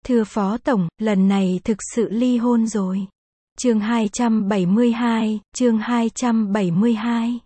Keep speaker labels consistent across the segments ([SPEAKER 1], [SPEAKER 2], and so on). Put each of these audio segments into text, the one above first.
[SPEAKER 1] Thưa Phó Tổng, lần này thực sự ly hôn rồi. Chương 272, chương 272.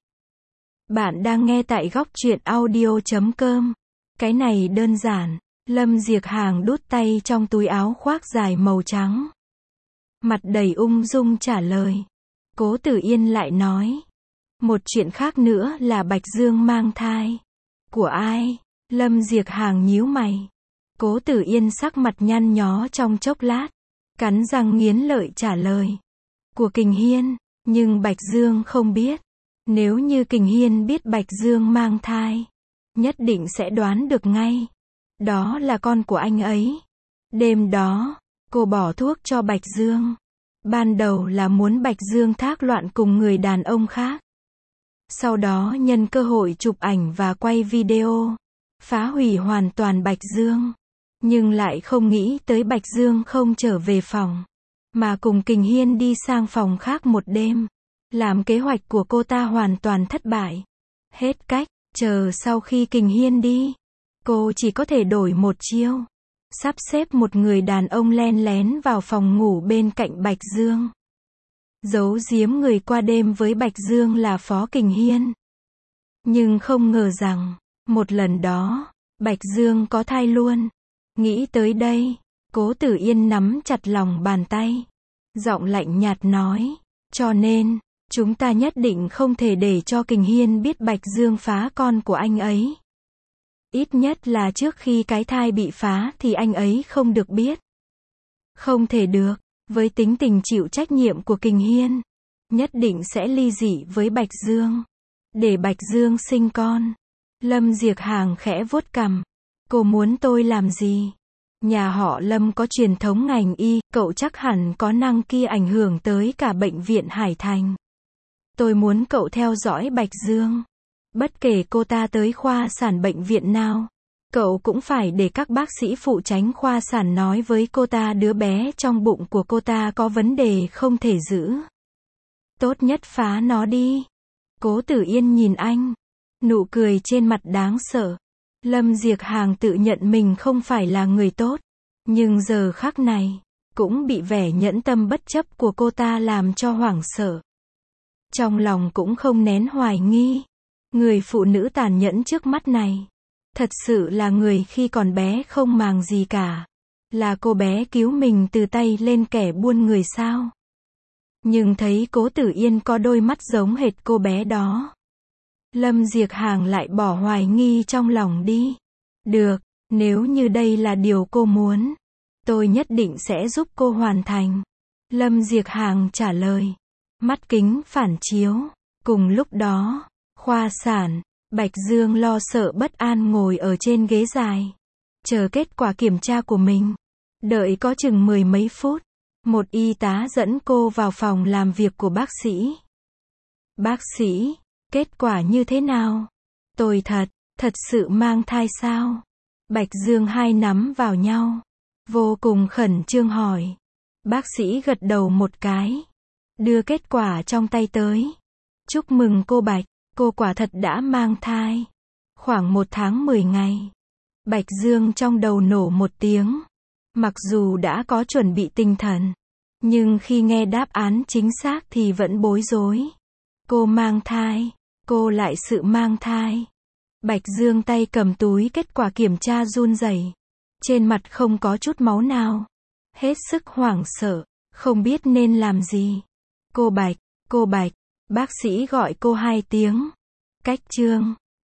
[SPEAKER 1] Bạn đang nghe tại góc truyện audio.com. Cái này đơn giản. Lâm Diệc Hàng đút tay trong túi áo khoác dài màu trắng. Mặt đầy ung dung trả lời. Cố Tử Yên lại nói. Một chuyện khác nữa là Bạch Dương mang thai. Của ai? Lâm Diệc Hàng nhíu mày. Cố Tử Yên sắc mặt nhăn nhó trong chốc lát. Cắn răng nghiến lợi trả lời. Của Kình Hiên, nhưng Bạch Dương không biết. Nếu như Kình Hiên biết Bạch Dương mang thai, nhất định sẽ đoán được ngay. Đó là con của anh ấy. Đêm đó, cô bỏ thuốc cho Bạch Dương. Ban đầu là muốn Bạch Dương thác loạn cùng người đàn ông khác. Sau đó nhân cơ hội chụp ảnh và quay video, phá hủy hoàn toàn Bạch Dương. Nhưng lại không nghĩ tới Bạch Dương không trở về phòng, mà cùng Kình Hiên đi sang phòng khác một đêm. Làm kế hoạch của cô ta hoàn toàn thất bại. Hết cách, chờ sau khi Kình Hiên đi, cô chỉ có thể đổi một chiêu. Sắp xếp một người đàn ông len lén vào phòng ngủ bên cạnh Bạch Dương. Giấu giếm người qua đêm với Bạch Dương là Phó Kình Hiên. Nhưng không ngờ rằng, một lần đó, Bạch Dương có thai luôn. Nghĩ tới đây, Cố Tử Yên nắm chặt lòng bàn tay. Giọng lạnh nhạt nói, cho nên, chúng ta nhất định không thể để cho Kình Hiên biết Bạch Dương phá con của anh ấy. Ít nhất là trước khi cái thai bị phá thì anh ấy không được biết. Không thể được, với tính tình chịu trách nhiệm của Kình Hiên, nhất định sẽ ly dị với Bạch Dương, để Bạch Dương sinh con. Lâm Diệc Hàng khẽ vuốt cằm. Cô muốn tôi làm gì? Nhà họ Lâm có truyền thống ngành y, cậu chắc hẳn có năng kia ảnh hưởng tới cả bệnh viện Hải Thành. Tôi muốn cậu theo dõi Bạch Dương. Bất kể cô ta tới khoa sản bệnh viện nào, cậu cũng phải để các bác sĩ phụ trách khoa sản nói với cô ta đứa bé trong bụng của cô ta có vấn đề không thể giữ. Tốt nhất phá nó đi. Cố Tử Yên nhìn anh. Nụ cười trên mặt đáng sợ. Lâm Diệc Hàng tự nhận mình không phải là người tốt. Nhưng giờ khắc này, cũng bị vẻ nhẫn tâm bất chấp của cô ta làm cho hoảng sợ. Trong lòng cũng không nén hoài nghi. Người phụ nữ tàn nhẫn trước mắt này, thật sự là người khi còn bé không màng gì cả. Là cô bé cứu mình từ tay lên kẻ buôn người sao? Nhưng thấy Cố Tử Yên có đôi mắt giống hệt cô bé đó, Lâm Diệc Hàng lại bỏ hoài nghi trong lòng đi. Được, nếu như đây là điều cô muốn, tôi nhất định sẽ giúp cô hoàn thành. Lâm Diệc Hàng trả lời. Mắt kính phản chiếu. Cùng lúc đó, khoa sản, Bạch Dương lo sợ bất an ngồi ở trên ghế dài, chờ kết quả kiểm tra của mình. Đợi có chừng 10 mấy phút, một y tá dẫn cô vào phòng làm việc của bác sĩ. Bác sĩ, kết quả như thế nào? Tôi thật sự mang thai sao? Bạch Dương hai nắm vào nhau, vô cùng khẩn trương hỏi. Bác sĩ gật đầu một cái, đưa kết quả trong tay tới. Chúc mừng cô Bạch, cô quả thật đã mang thai. Khoảng 1 tháng 10 ngày. Bạch Dương trong đầu nổ một tiếng. Mặc dù đã có chuẩn bị tinh thần, nhưng khi nghe đáp án chính xác thì vẫn bối rối. Cô mang thai, cô lại sự mang thai. Bạch Dương tay cầm túi kết quả kiểm tra run rẩy. Trên mặt không có chút máu nào. Hết sức hoảng sợ, không biết nên làm gì. Cô Bạch, bác sĩ gọi cô 2 tiếng. Cách Trương,